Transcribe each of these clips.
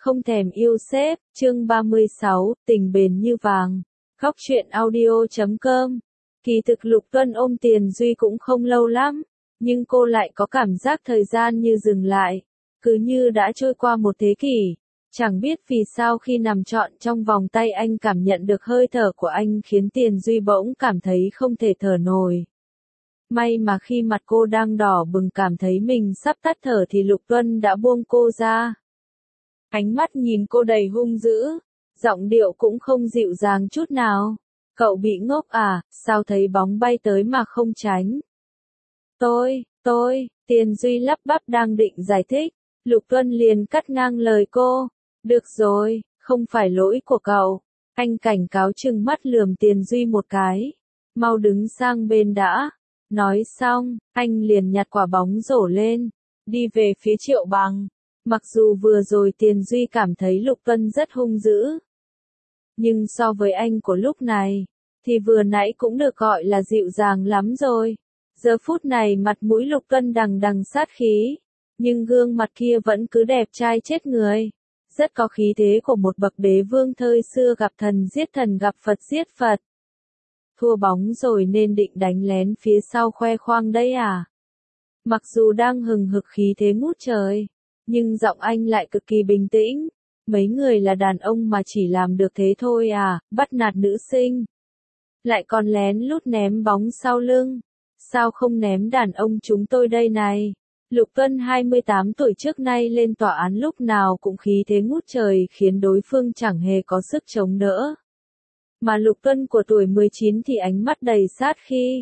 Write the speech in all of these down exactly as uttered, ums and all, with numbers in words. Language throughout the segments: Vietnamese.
không thèm yêu sếp, chương ba mươi sáu, tình bền như vàng. Góc truyện audio chấm com. Kỳ thực Lục Tuân ôm Tiền Duy cũng không lâu lắm, nhưng cô lại có cảm giác thời gian như dừng lại, cứ như đã trôi qua một thế kỷ. Chẳng biết vì sao khi nằm trọn trong vòng tay anh cảm nhận được hơi thở của anh khiến Tiền Duy bỗng cảm thấy không thể thở nổi. May mà khi mặt cô đang đỏ bừng cảm thấy mình sắp tắt thở thì Lục Tuân đã buông cô ra. Ánh mắt nhìn cô đầy hung dữ, giọng điệu cũng không dịu dàng chút nào. Cậu bị ngốc à, sao thấy bóng bay tới mà không tránh? Tôi, tôi, Tiền Duy lắp bắp đang định giải thích, Lục Tuân liền cắt ngang lời cô. Được rồi, không phải lỗi của cậu. Anh cảnh cáo trừng mắt lườm Tiền Duy một cái. Mau đứng sang bên đã. Nói xong, anh liền nhặt quả bóng rổ lên, đi về phía Triệu Bằng. Mặc dù vừa rồi Tiền Duy cảm thấy Lục Tuân rất hung dữ, nhưng so với anh của lúc này, thì vừa nãy cũng được gọi là dịu dàng lắm rồi. Giờ phút này mặt mũi Lục Tuân đằng đằng sát khí, nhưng gương mặt kia vẫn cứ đẹp trai chết người. Rất có khí thế của một bậc đế vương thời xưa gặp thần giết thần gặp Phật giết Phật. Thua bóng rồi nên định đánh lén phía sau khoe khoang đây à? Mặc dù đang hừng hực khí thế ngút trời, nhưng giọng anh lại cực kỳ bình tĩnh. Mấy người là đàn ông mà chỉ làm được thế thôi à, bắt nạt nữ sinh. Lại còn lén lút ném bóng sau lưng. Sao không ném đàn ông chúng tôi đây này? Lục Tuân hai mươi tám tuổi trước nay lên tòa án lúc nào cũng khí thế ngút trời khiến đối phương chẳng hề có sức chống đỡ. Mà Lục Tuân của tuổi mười chín thì ánh mắt đầy sát khí.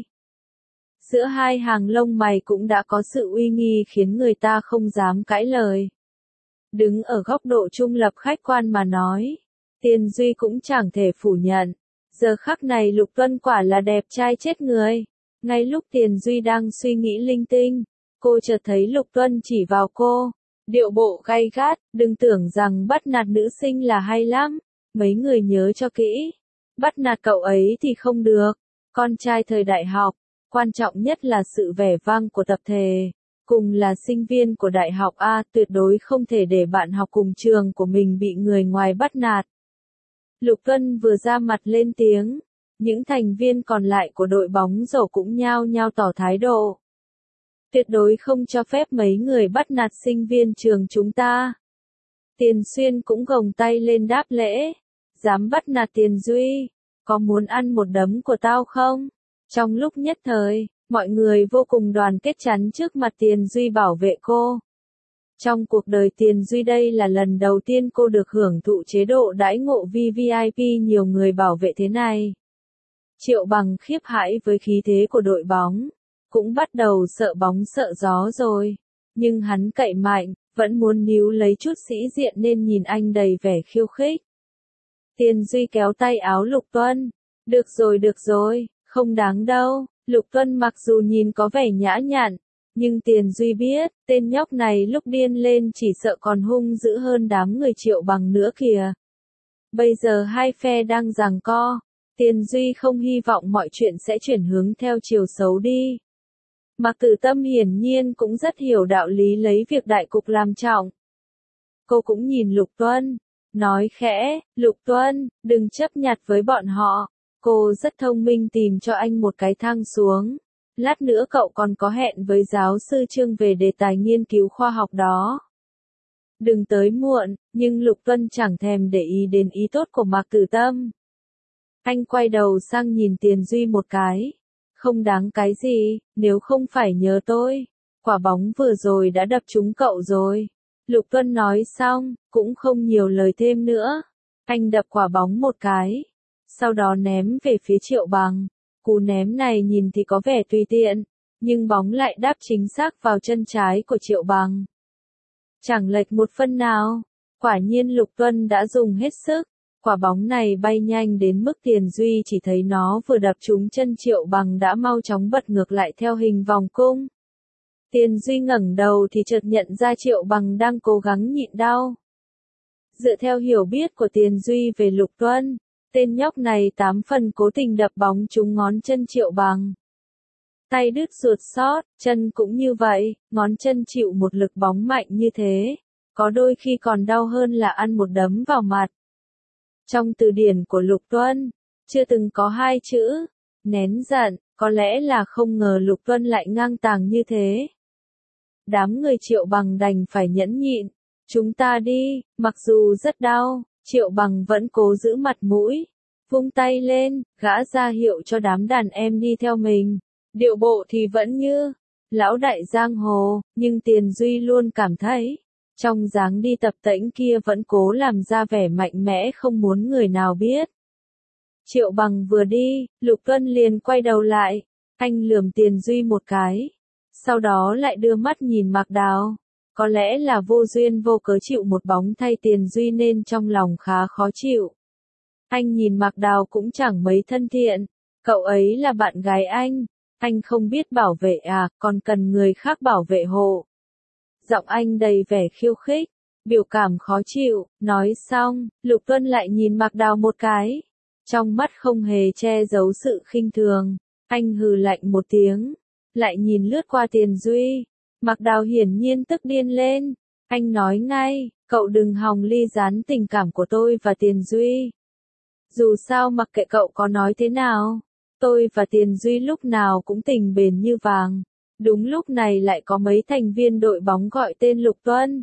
Giữa hai hàng lông mày cũng đã có sự uy nghi khiến người ta không dám cãi lời. Đứng ở góc độ trung lập khách quan mà nói, Tiền Duy cũng chẳng thể phủ nhận. Giờ khắc này Lục Tuân quả là đẹp trai chết người. Ngay lúc Tiền Duy đang suy nghĩ linh tinh, cô chợt thấy Lục Tuân chỉ vào cô. Điệu bộ gay gắt, đừng tưởng rằng bắt nạt nữ sinh là hay lắm. Mấy người nhớ cho kỹ. Bắt nạt cậu ấy thì không được. Con trai thời đại học, quan trọng nhất là sự vẻ vang của tập thể. Cùng là sinh viên của đại học A, tuyệt đối không thể để bạn học cùng trường của mình bị người ngoài bắt nạt. Lục Tuân vừa ra mặt lên tiếng, những thành viên còn lại của đội bóng rổ cũng nhao nhao tỏ thái độ. Tuyệt đối không cho phép mấy người bắt nạt sinh viên trường chúng ta. Tiền Xuyên cũng gồng tay lên đáp lễ. Dám bắt nạt Tiền Duy, có muốn ăn một đấm của tao không? Trong lúc nhất thời, mọi người vô cùng đoàn kết chắn trước mặt Tiền Duy bảo vệ cô. Trong cuộc đời Tiền Duy đây là lần đầu tiên cô được hưởng thụ chế độ đãi ngộ vi vi ai pi nhiều người bảo vệ thế này. Triệu Bằng khiếp hãi với khí thế của đội bóng, cũng bắt đầu sợ bóng sợ gió rồi. Nhưng hắn cậy mạnh, vẫn muốn níu lấy chút sĩ diện nên nhìn anh đầy vẻ khiêu khích. Tiền Duy kéo tay áo Lục Tuân. Được rồi được rồi, không đáng đâu. Lục Tuân mặc dù nhìn có vẻ nhã nhặn, nhưng Tiền Duy biết, tên nhóc này lúc điên lên chỉ sợ còn hung dữ hơn đám người Triệu Bằng nữa kìa. Bây giờ hai phe đang giằng co, Tiền Duy không hy vọng mọi chuyện sẽ chuyển hướng theo chiều xấu đi. Mạc Tử Tâm hiển nhiên cũng rất hiểu đạo lý lấy việc đại cục làm trọng. Cô cũng nhìn Lục Tuân, nói khẽ, Lục Tuân, đừng chấp nhặt với bọn họ. Cô rất thông minh tìm cho anh một cái thang xuống. Lát nữa cậu còn có hẹn với giáo sư Trương về đề tài nghiên cứu khoa học đó. Đừng tới muộn, nhưng Lục Tuân chẳng thèm để ý đến ý tốt của Mạc Tử Tâm. Anh quay đầu sang nhìn Tiền Duy một cái. Không đáng cái gì, nếu không phải nhờ tôi. Quả bóng vừa rồi đã đập trúng cậu rồi. Lục Tuân nói xong, cũng không nhiều lời thêm nữa. Anh đập quả bóng một cái. Sau đó ném về phía Triệu Bằng. Cú ném này nhìn thì có vẻ tùy tiện, nhưng bóng lại đáp chính xác vào chân trái của Triệu Bằng. Chẳng lệch một phân nào. Quả nhiên Lục Tuân đã dùng hết sức. Quả bóng này bay nhanh đến mức Tiền Duy chỉ thấy nó vừa đập trúng chân Triệu Bằng đã mau chóng bật ngược lại theo hình vòng cung. Tiền Duy ngẩng đầu thì chợt nhận ra Triệu Bằng đang cố gắng nhịn đau. Dựa theo hiểu biết của Tiền Duy về Lục Tuân, tên nhóc này tám phần cố tình đập bóng trúng ngón chân Triệu Bằng. Tay đứt ruột xót, chân cũng như vậy, ngón chân chịu một lực bóng mạnh như thế. có đôi khi còn đau hơn là ăn một đấm vào mặt. Trong từ điển của Lục Tuân, chưa từng có hai chữ, nén giận, có lẽ là không ngờ Lục Tuân lại ngang tàng như thế. Đám người Triệu Bằng đành phải nhẫn nhịn, chúng ta đi, mặc dù rất đau, Triệu Bằng vẫn cố giữ mặt mũi, vung tay lên, gã ra hiệu cho đám đàn em đi theo mình, điệu bộ thì vẫn như lão đại giang hồ, nhưng Tiền Duy luôn cảm thấy, trong dáng đi tập tễnh kia vẫn cố làm ra vẻ mạnh mẽ không muốn người nào biết. Triệu Bằng vừa đi, Lục Tuân liền quay đầu lại, anh lườm Tiền Duy một cái, sau đó lại đưa mắt nhìn Mạc Đào, có lẽ là vô duyên vô cớ chịu một bóng thay Tiền Duy nên trong lòng khá khó chịu. Anh nhìn Mạc Đào cũng chẳng mấy thân thiện, cậu ấy là bạn gái anh, anh không biết bảo vệ à, còn cần người khác bảo vệ hộ. Giọng anh đầy vẻ khiêu khích, biểu cảm khó chịu, nói xong, Lục Tuân lại nhìn Mạc Đào một cái. Trong mắt không hề che giấu sự khinh thường, anh hừ lạnh một tiếng, lại nhìn lướt qua Tiền Duy. Mạc Đào hiển nhiên tức điên lên, anh nói ngay, cậu đừng hòng ly gián tình cảm của tôi và Tiền Duy. Dù sao mặc kệ cậu có nói thế nào, tôi và Tiền Duy lúc nào cũng tình bền như vàng. Đúng lúc này lại có mấy thành viên đội bóng gọi tên Lục Tuân.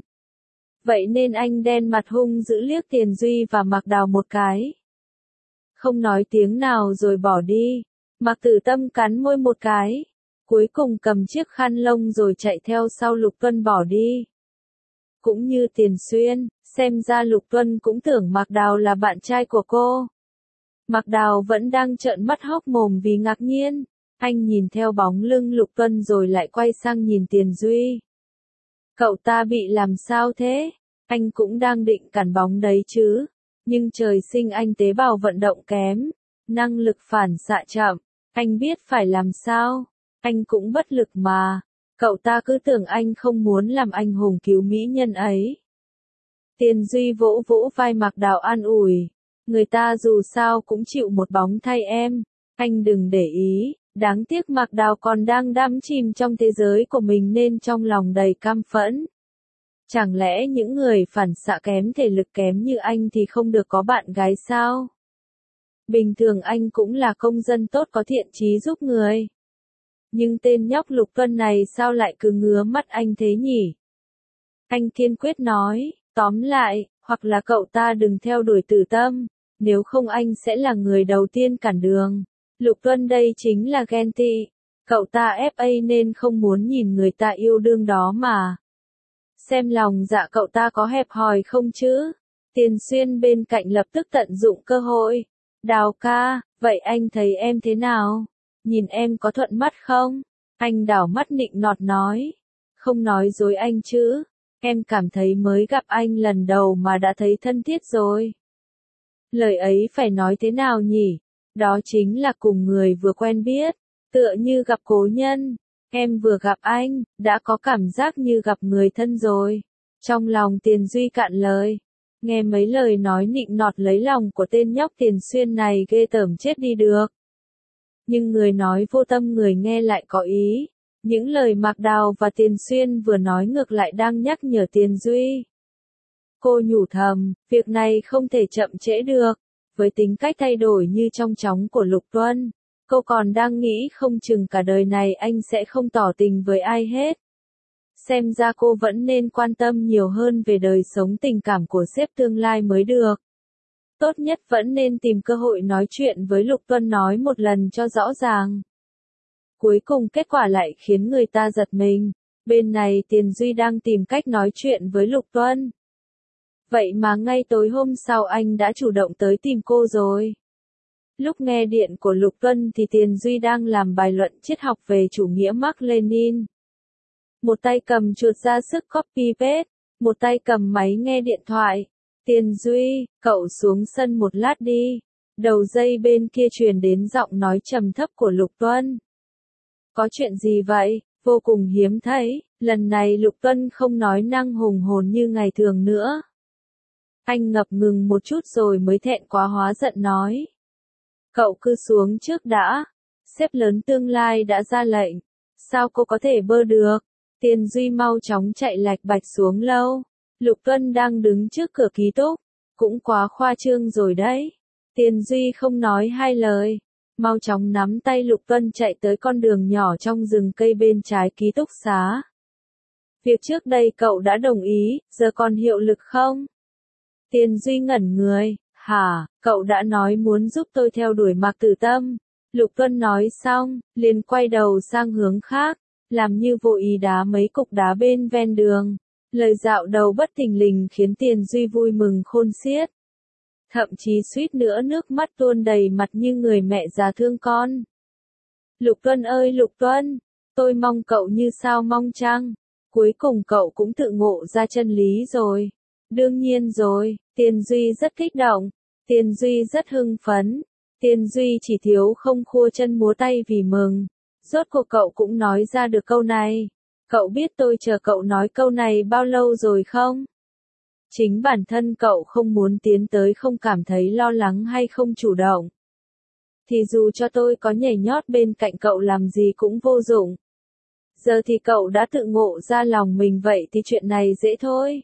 Vậy nên anh đen mặt hung dữ liếc Tiền Duy và Mạc Đào một cái. Không nói tiếng nào rồi bỏ đi. Mạc Tử Tâm cắn môi một cái. Cuối cùng cầm chiếc khăn lông rồi chạy theo sau Lục Tuân bỏ đi. Cũng như Tiền Xuyên, xem ra Lục Tuân cũng tưởng Mạc Đào là bạn trai của cô. Mạc Đào vẫn đang trợn mắt hốc mồm vì ngạc nhiên. Anh nhìn theo bóng lưng Lục Tuân rồi lại quay sang nhìn Tiền Duy. Cậu ta bị làm sao thế? Anh cũng đang định cản bóng đấy chứ. Nhưng trời sinh anh tế bào vận động kém. Năng lực phản xạ chậm. Anh biết phải làm sao. Anh cũng bất lực mà. Cậu ta cứ tưởng anh không muốn làm anh hùng cứu mỹ nhân ấy. Tiền Duy vỗ vỗ vai Mạc Đào an ủi. Người ta dù sao cũng chịu một bóng thay em. Anh đừng để ý. Đáng tiếc Mạc Đào còn đang đắm chìm trong thế giới của mình nên trong lòng đầy căm phẫn. Chẳng lẽ những người phản xạ kém thể lực kém như anh thì không được có bạn gái sao? Bình thường anh cũng là công dân tốt có thiện chí giúp người. Nhưng tên nhóc Lục Tuân này sao lại cứ ngứa mắt anh thế nhỉ? Anh kiên quyết nói, tóm lại, hoặc là cậu ta đừng theo đuổi Tử Tâm, nếu không anh sẽ là người đầu tiên cản đường. Lục Tuân đây chính là ghen tị, cậu ta ép a nên không muốn nhìn người ta yêu đương đó mà. Xem lòng dạ cậu ta có hẹp hòi không chứ? Tiền Xuyên bên cạnh lập tức tận dụng cơ hội. Đào ca, vậy anh thấy em thế nào? Nhìn em có thuận mắt không? Anh đảo mắt nịnh nọt nói. Không nói dối anh chứ. Em cảm thấy mới gặp anh lần đầu mà đã thấy thân thiết rồi. Lời ấy phải nói thế nào nhỉ? Đó chính là cùng người vừa quen biết, tựa như gặp cố nhân. Em vừa gặp anh, đã có cảm giác như gặp người thân rồi. Trong lòng Tiền Duy cạn lời. Nghe mấy lời nói nịnh nọt lấy lòng của tên nhóc Tiền Xuyên này ghê tởm chết đi được. Nhưng người nói vô tâm người nghe lại có ý. Những lời Mạc Đào và Tiền Xuyên vừa nói ngược lại đang nhắc nhở Tiền Duy. Cô nhủ thầm, việc này không thể chậm trễ được. Với tính cách thay đổi như trong chóng của Lục Tuân, cô còn đang nghĩ không chừng cả đời này anh sẽ không tỏ tình với ai hết. Xem ra cô vẫn nên quan tâm nhiều hơn về đời sống tình cảm của sếp tương lai mới được. Tốt nhất vẫn nên tìm cơ hội nói chuyện với Lục Tuân nói một lần cho rõ ràng. Cuối cùng kết quả lại khiến người ta giật mình. Bên này Tiền Duy đang tìm cách nói chuyện với Lục Tuân. Vậy mà ngay tối hôm sau anh đã chủ động tới tìm cô rồi. Lúc nghe điện của Lục Tuân thì Tiền Duy đang làm bài luận triết học về chủ nghĩa Mác Lênin. Một tay cầm chuột ra sức copy paste, một tay cầm máy nghe điện thoại. Tiền Duy, cậu xuống sân một lát đi. Đầu dây bên kia truyền đến giọng nói trầm thấp của Lục Tuân. Có chuyện gì vậy? Vô cùng hiếm thấy, lần này Lục Tuân không nói năng hùng hồn như ngày thường nữa. Anh ngập ngừng một chút rồi mới thẹn quá hóa giận nói. Cậu cứ xuống trước đã. Sếp lớn tương lai đã ra lệnh. Sao cô có thể bơ được? Tiền Duy mau chóng chạy lạch bạch xuống lâu. Lục Tuân đang đứng trước cửa ký túc, cũng quá khoa trương rồi đấy. Tiền Duy không nói hai lời, mau chóng nắm tay Lục Tuân chạy tới con đường nhỏ trong rừng cây bên trái ký túc xá. Việc trước đây cậu đã đồng ý, giờ còn hiệu lực không? Tiền Duy ngẩn người, hả, cậu đã nói muốn giúp tôi theo đuổi Mạc Tử Tâm. Lục Tuân nói xong, liền quay đầu sang hướng khác, làm như vô ý đá mấy cục đá bên ven đường. Lời dạo đầu bất thình lình khiến Tiền Duy vui mừng khôn xiết. Thậm chí suýt nữa nước mắt tuôn đầy mặt như người mẹ già thương con. Lục Tuân ơi Lục Tuân, tôi mong cậu như sao mong trăng. Cuối cùng cậu cũng tự ngộ ra chân lý rồi. Đương nhiên rồi, Tiền Duy rất kích động. Tiền Duy rất hưng phấn. Tiền Duy chỉ thiếu không khua chân múa tay vì mừng. Rốt cuộc cậu cũng nói ra được câu này. Cậu biết tôi chờ cậu nói câu này bao lâu rồi không? Chính bản thân cậu không muốn tiến tới, không cảm thấy lo lắng hay không chủ động. Thì dù cho tôi có nhảy nhót bên cạnh cậu làm gì cũng vô dụng. Giờ thì cậu đã tự ngộ ra lòng mình vậy thì chuyện này dễ thôi.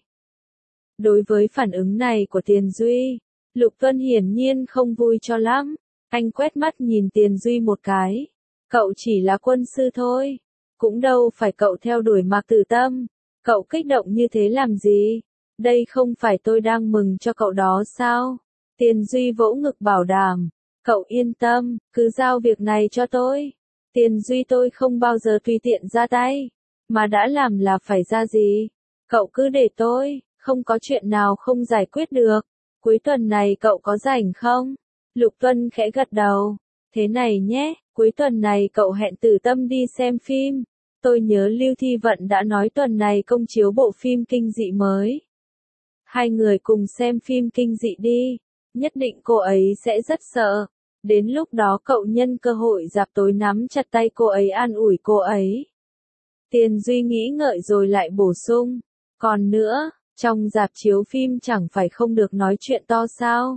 Đối với phản ứng này của Tiền Duy, Lục Tuân hiển nhiên không vui cho lắm. Anh quét mắt nhìn Tiền Duy một cái. Cậu chỉ là quân sư thôi. Cũng đâu phải cậu theo đuổi Mạc Tử Tâm. Cậu kích động như thế làm gì? Đây không phải tôi đang mừng cho cậu đó sao? Tiền Duy vỗ ngực bảo đảm. Cậu yên tâm, cứ giao việc này cho tôi. Tiền Duy tôi không bao giờ tùy tiện ra tay. Mà đã làm là phải ra gì? Cậu cứ để tôi, không có chuyện nào không giải quyết được. Cuối tuần này cậu có rảnh không? Lục Tuân khẽ gật đầu. Thế này nhé, cuối tuần này cậu hẹn Tử Tâm đi xem phim. Tôi nhớ Lưu Thi Vận đã nói tuần này công chiếu bộ phim kinh dị mới. Hai người cùng xem phim kinh dị đi. Nhất định cô ấy sẽ rất sợ. Đến lúc đó cậu nhân cơ hội dạp tối nắm chặt tay cô ấy an ủi cô ấy. Tiền Duy nghĩ ngợi rồi lại bổ sung. Còn nữa, trong dạp chiếu phim chẳng phải không được nói chuyện to sao?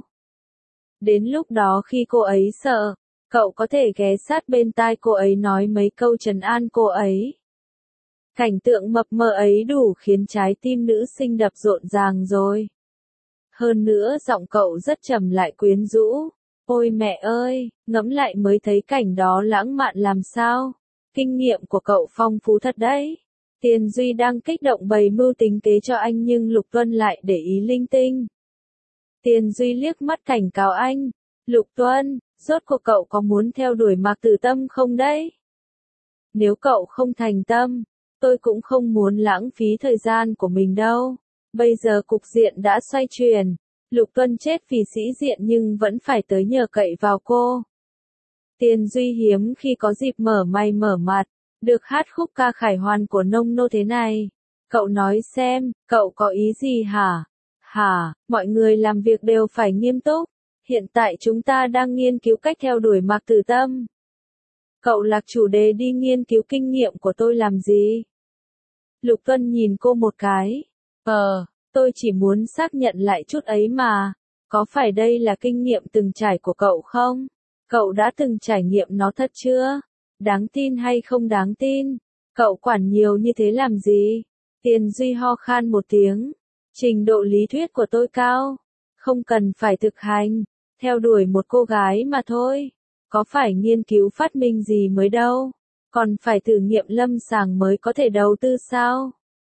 Đến lúc đó khi cô ấy sợ, cậu có thể ghé sát bên tai cô ấy nói mấy câu trấn an cô ấy. Cảnh tượng mập mờ ấy đủ khiến trái tim nữ sinh đập rộn ràng rồi. Hơn nữa giọng cậu rất trầm lại quyến rũ. Ôi mẹ ơi, ngẫm lại mới thấy cảnh đó lãng mạn làm sao. Kinh nghiệm của cậu phong phú thật đấy. Tiền Duy đang kích động bày mưu tính kế cho anh nhưng Lục Tuân lại để ý linh tinh. Tiền Duy liếc mắt cảnh cáo anh. Lục Tuân, rốt cuộc cậu có muốn theo đuổi Mạc Tử Tâm không đấy? Nếu cậu không thành tâm, tôi cũng không muốn lãng phí thời gian của mình đâu. Bây giờ cục diện đã xoay chuyển. Lục Tuân chết vì sĩ diện nhưng vẫn phải tới nhờ cậy vào cô. Tiền Duy hiếm khi có dịp mở mày mở mặt, được hát khúc ca khải hoàn của Nông Nô thế này. Cậu nói xem, cậu có ý gì hả? Hả, mọi người làm việc đều phải nghiêm túc. Hiện tại chúng ta đang nghiên cứu cách theo đuổi Mạc Tử Tâm. Cậu lạc chủ đề đi nghiên cứu kinh nghiệm của tôi làm gì? Lục Tuân nhìn cô một cái. Ờ, tôi chỉ muốn xác nhận lại chút ấy mà. Có phải đây là kinh nghiệm từng trải của cậu không? Cậu đã từng trải nghiệm nó thật chưa? Đáng tin hay không đáng tin? Cậu quản nhiều như thế làm gì? Tiền Duy ho khan một tiếng. Trình độ lý thuyết của tôi cao. Không cần phải thực hành. Theo đuổi một cô gái mà thôi. Có phải nghiên cứu phát minh gì mới đâu. Còn phải thử nghiệm lâm sàng mới có thể đầu tư sao?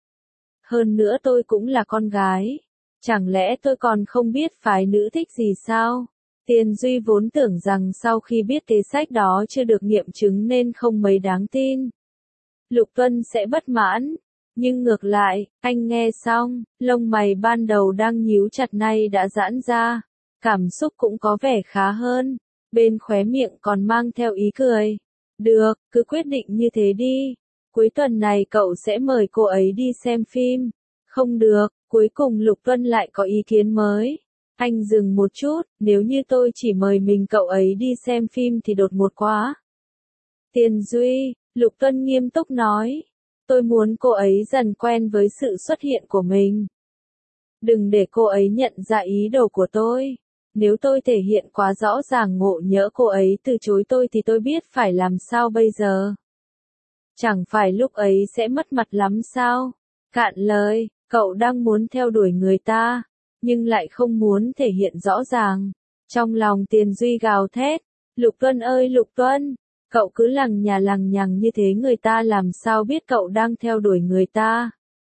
Hơn nữa tôi cũng là con gái. Chẳng lẽ tôi còn không biết phái nữ thích gì sao? Tiền Duy vốn tưởng rằng sau khi biết kế sách đó chưa được nghiệm chứng nên không mấy đáng tin. Lục Tuân sẽ bất mãn. Nhưng ngược lại, anh nghe xong, lông mày ban đầu đang nhíu chặt nay đã giãn ra. Cảm xúc cũng có vẻ khá hơn. Bên khóe miệng còn mang theo ý cười. Được, cứ quyết định như thế đi. Cuối tuần này cậu sẽ mời cô ấy đi xem phim. Không được, cuối cùng Lục Tuân lại có ý kiến mới. Anh dừng một chút, nếu như tôi chỉ mời mình cậu ấy đi xem phim thì đột ngột quá. Tiền Duy, Lục Tuân nghiêm túc nói. Tôi muốn cô ấy dần quen với sự xuất hiện của mình. Đừng để cô ấy nhận ra ý đồ của tôi. Nếu tôi thể hiện quá rõ ràng ngộ nhỡ cô ấy từ chối tôi thì tôi biết phải làm sao bây giờ. Chẳng phải lúc ấy sẽ mất mặt lắm sao? Cạn lời, Cậu đang muốn theo đuổi người ta, nhưng lại không muốn thể hiện rõ ràng. Trong lòng Tiền Duy gào thét, Lục Tuân ơi Lục Tuân, cậu cứ lằng nhà lằng nhằng như thế người ta làm sao biết cậu đang theo đuổi người ta.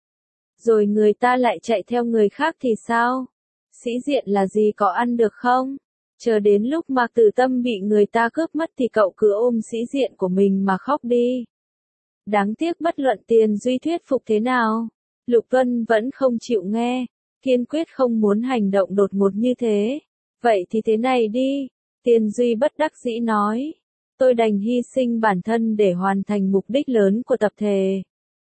Rồi người ta lại chạy theo người khác thì sao? Sĩ diện là gì có ăn được không? Chờ đến lúc Mạc Tử Tâm bị người ta cướp mất thì cậu cứ ôm sĩ diện của mình mà khóc đi. Đáng tiếc bất luận Tiền Duy thuyết phục thế nào, Lục Tuân vẫn không chịu nghe, kiên quyết không muốn hành động đột ngột như thế. Vậy thì thế này đi, Tiền Duy bất đắc dĩ nói, tôi đành hy sinh bản thân để hoàn thành mục đích lớn của tập thể.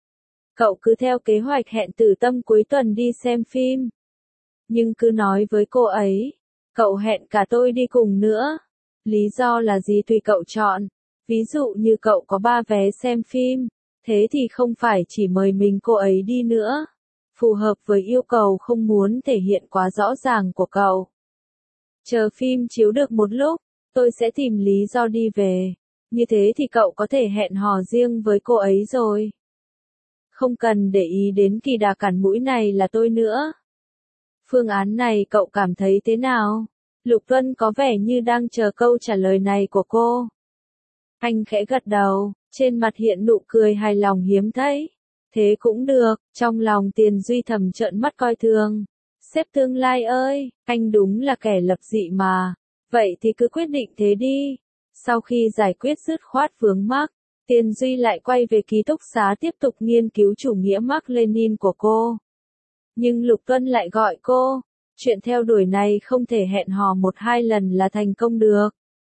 Cậu cứ theo kế hoạch hẹn Tử Tâm cuối tuần đi xem phim. Nhưng cứ nói với cô ấy, cậu hẹn cả tôi đi cùng nữa. Lý do là gì tùy cậu chọn. Ví dụ như cậu có ba vé xem phim, thế thì không phải chỉ mời mình cô ấy đi nữa. Phù hợp với yêu cầu không muốn thể hiện quá rõ ràng của cậu. Chờ phim chiếu được một lúc, tôi sẽ tìm lý do đi về. Như thế thì cậu có thể hẹn hò riêng với cô ấy rồi. Không cần để ý đến kỳ đà cản mũi này là tôi nữa. Phương án này cậu cảm thấy thế nào? Lục Tuân có vẻ như đang chờ câu trả lời này của cô. Anh khẽ gật đầu, trên mặt hiện nụ cười hài lòng hiếm thấy. Thế cũng được, trong lòng Tiền Duy thầm trợn mắt coi thường. Sếp tương lai ơi, anh đúng là kẻ lập dị mà. Vậy thì cứ quyết định thế đi. Sau khi giải quyết dứt khoát vướng mắc, Tiền Duy lại quay về ký túc xá tiếp tục nghiên cứu chủ nghĩa Mác Lênin của cô. Nhưng Lục Tuân lại gọi cô, chuyện theo đuổi này không thể hẹn hò một hai lần là thành công được.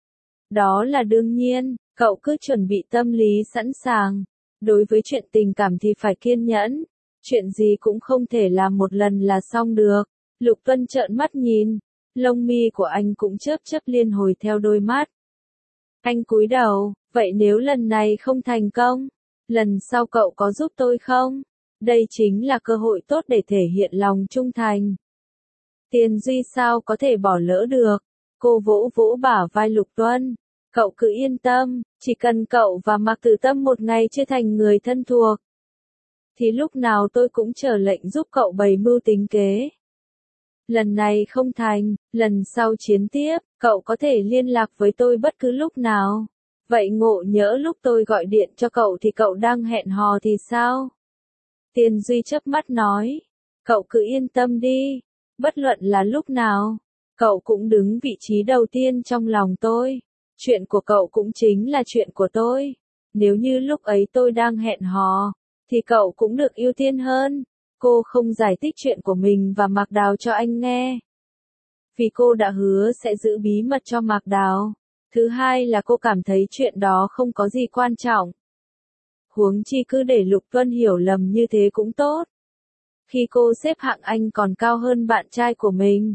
Đó là đương nhiên, cậu cứ chuẩn bị tâm lý sẵn sàng. Đối với chuyện tình cảm thì phải kiên nhẫn, chuyện gì cũng không thể làm một lần là xong được. Lục Tuân trợn mắt nhìn, lông mi của anh cũng chớp chớp liên hồi theo đôi mắt. Anh cúi đầu, vậy nếu lần này không thành công, lần sau cậu có giúp tôi không? Đây chính là cơ hội tốt để thể hiện lòng trung thành. Tiền Duy sao có thể bỏ lỡ được? Cô vỗ vỗ bả vai Lục Tuân. Cậu cứ yên tâm, chỉ cần cậu và Mạc Tử Tâm một ngày chưa thành người thân thuộc, thì lúc nào tôi cũng chờ lệnh giúp cậu bày mưu tính kế. Lần này không thành, lần sau chiến tiếp, cậu có thể liên lạc với tôi bất cứ lúc nào. Vậy ngộ nhỡ lúc tôi gọi điện cho cậu thì cậu đang hẹn hò thì sao? Tiền Duy chớp mắt nói, cậu cứ yên tâm đi, bất luận là lúc nào, cậu cũng đứng vị trí đầu tiên trong lòng tôi. Chuyện của cậu cũng chính là chuyện của tôi. Nếu như lúc ấy tôi đang hẹn hò, thì cậu cũng được ưu tiên hơn. Cô không giải thích chuyện của mình và Mạc Đào cho anh nghe. Vì cô đã hứa sẽ giữ bí mật cho Mạc Đào. Thứ hai là cô cảm thấy chuyện đó không có gì quan trọng. Huống chi cứ để Lục Tuân hiểu lầm như thế cũng tốt. Khi cô xếp hạng anh còn cao hơn bạn trai của mình.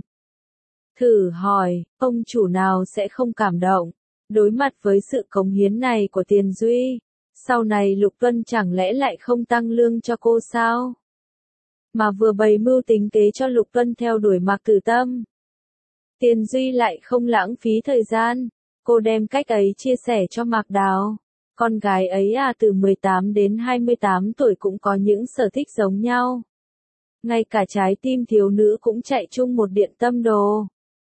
Thử hỏi, ông chủ nào sẽ không cảm động? Đối mặt với sự cống hiến này của Tiền Duy, sau này Lục Tuân chẳng lẽ lại không tăng lương cho cô sao? Mà vừa bày mưu tính kế cho Lục Tuân theo đuổi Mạc Tử Tâm. Tiền Duy lại không lãng phí thời gian, cô đem cách ấy chia sẻ cho Mạc Đào. Con gái ấy à từ mười tám đến hai mươi tám tuổi cũng có những sở thích giống nhau. Ngay cả trái tim thiếu nữ cũng chạy chung một điện tâm đồ.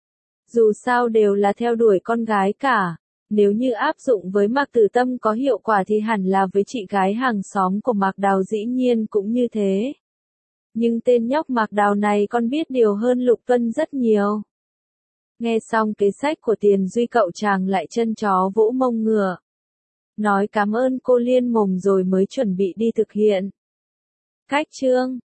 Dù sao đều là theo đuổi con gái cả. Nếu như áp dụng với Mạc Tử Tâm có hiệu quả thì hẳn là với chị gái hàng xóm của Mạc Đào dĩ nhiên cũng như thế. Nhưng tên nhóc Mạc Đào này còn biết điều hơn Lục Tuân rất nhiều. Nghe xong kế sách của Tiền Duy cậu chàng lại chân chó vỗ mông ngựa. Nói cảm ơn cô liên mồm rồi mới chuẩn bị đi thực hiện. Cách chương